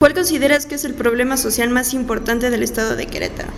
¿Cuál consideras que es el problema social más importante del estado de Querétaro?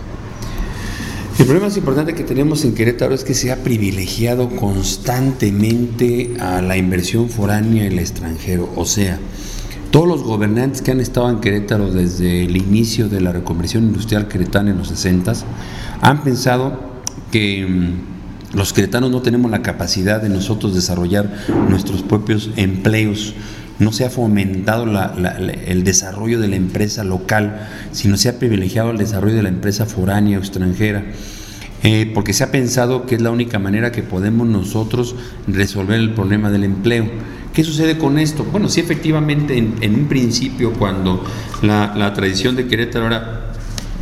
El problema más importante que tenemos en Querétaro es que se ha privilegiado constantemente a la inversión foránea y el extranjero. O sea, todos los gobernantes que han estado en Querétaro desde el inicio de la reconversión industrial queretana en los 60s han pensado que los queretanos no tenemos la capacidad de nosotros desarrollar nuestros propios empleos. No se ha fomentado el desarrollo de la empresa local, sino se ha privilegiado el desarrollo de la empresa foránea o extranjera, porque se ha pensado que es la única manera que podemos nosotros resolver el problema del empleo. ¿Qué sucede con esto? Bueno, sí, efectivamente, en un principio, cuando la tradición de Querétaro era,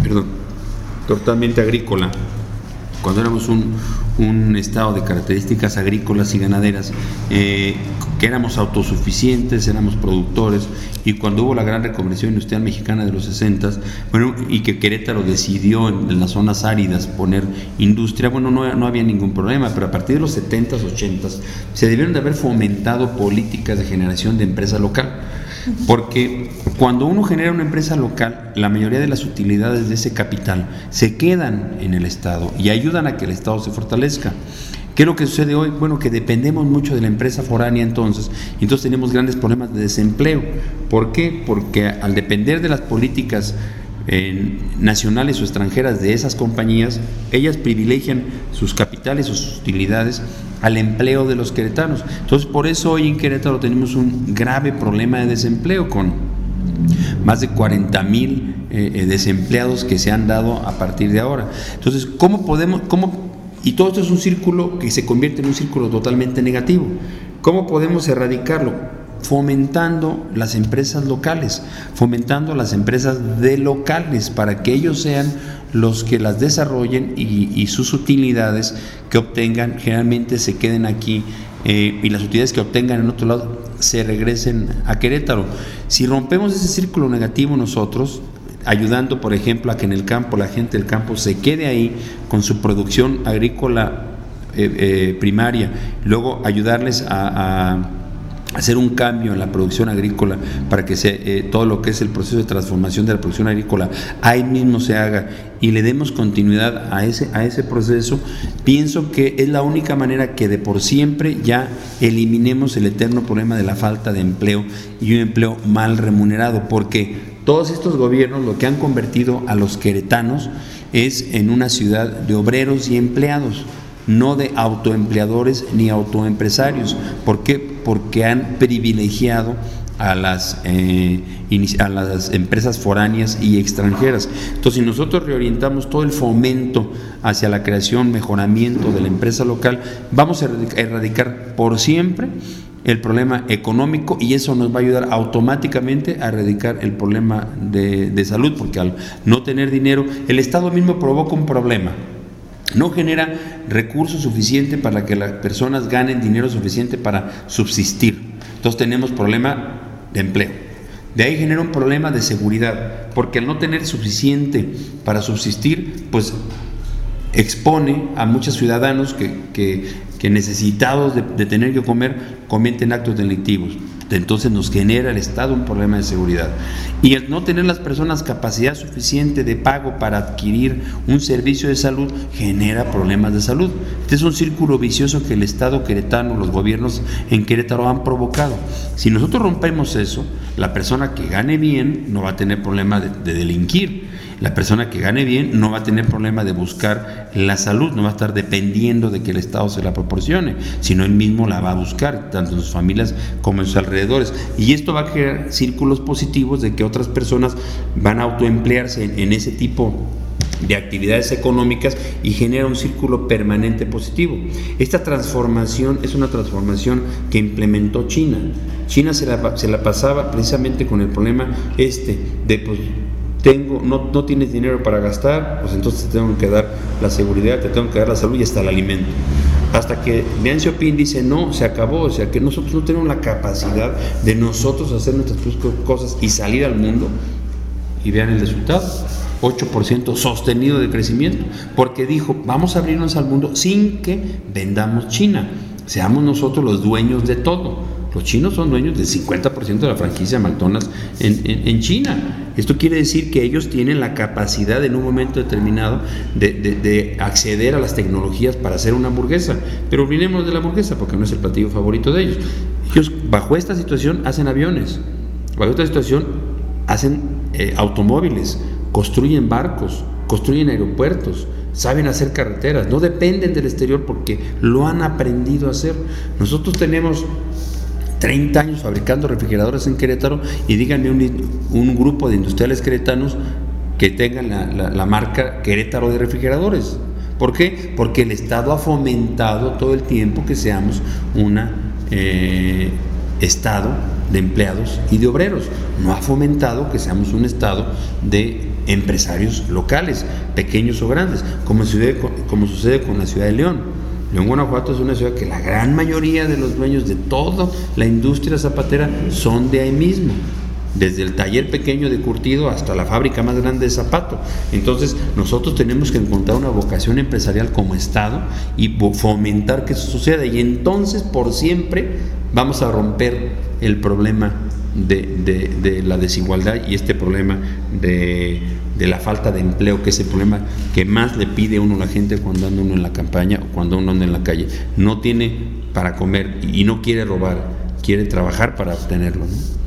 totalmente agrícola, cuando éramos un estado de características agrícolas y ganaderas, que éramos autosuficientes, éramos productores, y cuando hubo la gran reconversión industrial mexicana de los 60, y que Querétaro decidió en las zonas áridas poner industria, no había ningún problema, pero a partir de los 70s, 80s, se debieron de haber fomentado políticas de generación de empresa local. Porque cuando uno genera una empresa local, la mayoría de las utilidades de ese capital se quedan en el Estado y ayudan a que el Estado se fortalezca. ¿Qué es lo que sucede hoy? Bueno, que dependemos mucho de la empresa foránea entonces tenemos grandes problemas de desempleo. ¿Por qué? Porque al depender de las políticas nacionales o extranjeras de esas compañías, ellas privilegian sus capitales o sus utilidades al empleo de los queretanos. Entonces, por eso hoy en Querétaro tenemos un grave problema de desempleo, con más de 40,000 desempleados que se han dado a partir de ahora. Entonces, y todo esto es un círculo que se convierte en un círculo totalmente negativo. ¿Cómo podemos erradicarlo? Fomentando las empresas locales, fomentando las empresas de locales, para que ellos sean los que las desarrollen y sus utilidades que obtengan generalmente se queden aquí, y las utilidades que obtengan en otro lado se regresen a Querétaro. Si rompemos ese círculo negativo nosotros, ayudando por ejemplo a que en el campo la gente del campo se quede ahí con su producción agrícola primaria, luego ayudarles a hacer un cambio en la producción agrícola para que todo lo que es el proceso de transformación de la producción agrícola ahí mismo se haga y le demos continuidad a ese proceso, pienso que es la única manera que de por siempre ya eliminemos el eterno problema de la falta de empleo y un empleo mal remunerado, porque todos estos gobiernos lo que han convertido a los queretanos es en una ciudad de obreros y empleados, no de autoempleadores ni autoempresarios. ¿Por qué? Porque han privilegiado a las empresas foráneas y extranjeras. Entonces, si nosotros reorientamos todo el fomento hacia la creación, mejoramiento de la empresa local, vamos a erradicar por siempre el problema económico, y eso nos va a ayudar automáticamente a erradicar el problema de salud, porque al no tener dinero, el Estado mismo provoca un problema. No genera recursos suficientes para que las personas ganen dinero suficiente para subsistir. Entonces tenemos problema de empleo. De ahí genera un problema de seguridad, porque al no tener suficiente para subsistir, pues expone a muchos ciudadanos que necesitados de tener que comer, cometen actos delictivos. Entonces nos genera el Estado un problema de seguridad. Y el no tener las personas capacidad suficiente de pago para adquirir un servicio de salud genera problemas de salud. Este es un círculo vicioso que el Estado queretano, los gobiernos en Querétaro han provocado. Si nosotros rompemos eso, la persona que gane bien no va a tener problema de delinquir. La persona que gane bien no va a tener problema de buscar la salud, no va a estar dependiendo de que el Estado se la proporcione, sino él mismo la va a buscar, tanto en sus familias como en sus alrededores. Y esto va a crear círculos positivos de que otras personas van a autoemplearse en ese tipo de actividades económicas y genera un círculo permanente positivo. Esta transformación es una transformación que implementó China. China se la pasaba precisamente con el problema de pues, no tienes dinero para gastar, pues entonces te tengo que dar la seguridad, te tengo que dar la salud y hasta el alimento. Hasta que Deng Xiaoping dice, no, se acabó, o sea que nosotros no tenemos la capacidad de nosotros hacer nuestras cosas y salir al mundo, y vean el resultado, 8% sostenido de crecimiento, porque dijo, vamos a abrirnos al mundo sin que vendamos China, seamos nosotros los dueños de todo. Los chinos son dueños del 50% de la franquicia McDonald's en China. Esto quiere decir que ellos tienen la capacidad en un momento determinado de acceder a las tecnologías para hacer una hamburguesa. Pero olvidemos de la hamburguesa porque no es el platillo favorito de ellos. Ellos bajo esta situación hacen aviones, bajo esta situación hacen automóviles, construyen barcos, construyen aeropuertos, saben hacer carreteras, no dependen del exterior porque lo han aprendido a hacer. Nosotros tenemos 30 años fabricando refrigeradores en Querétaro y díganme un grupo de industriales queretanos que tengan la marca Querétaro de refrigeradores. ¿Por qué? Porque el Estado ha fomentado todo el tiempo que seamos un Estado de empleados y de obreros. No ha fomentado que seamos un Estado de empresarios locales, pequeños o grandes, como sucede con la ciudad de León. León, Guanajuato es una ciudad que la gran mayoría de los dueños de toda la industria zapatera son de ahí mismo, desde el taller pequeño de curtido hasta la fábrica más grande de zapato. Entonces nosotros tenemos que encontrar una vocación empresarial como Estado y fomentar que eso suceda, y entonces por siempre vamos a romper el problema de la desigualdad y este problema de la falta de empleo, que es el problema que más le pide uno a la gente cuando anda uno en la campaña o cuando uno anda en la calle. No tiene para comer y no quiere robar, quiere trabajar para obtenerlo, ¿no?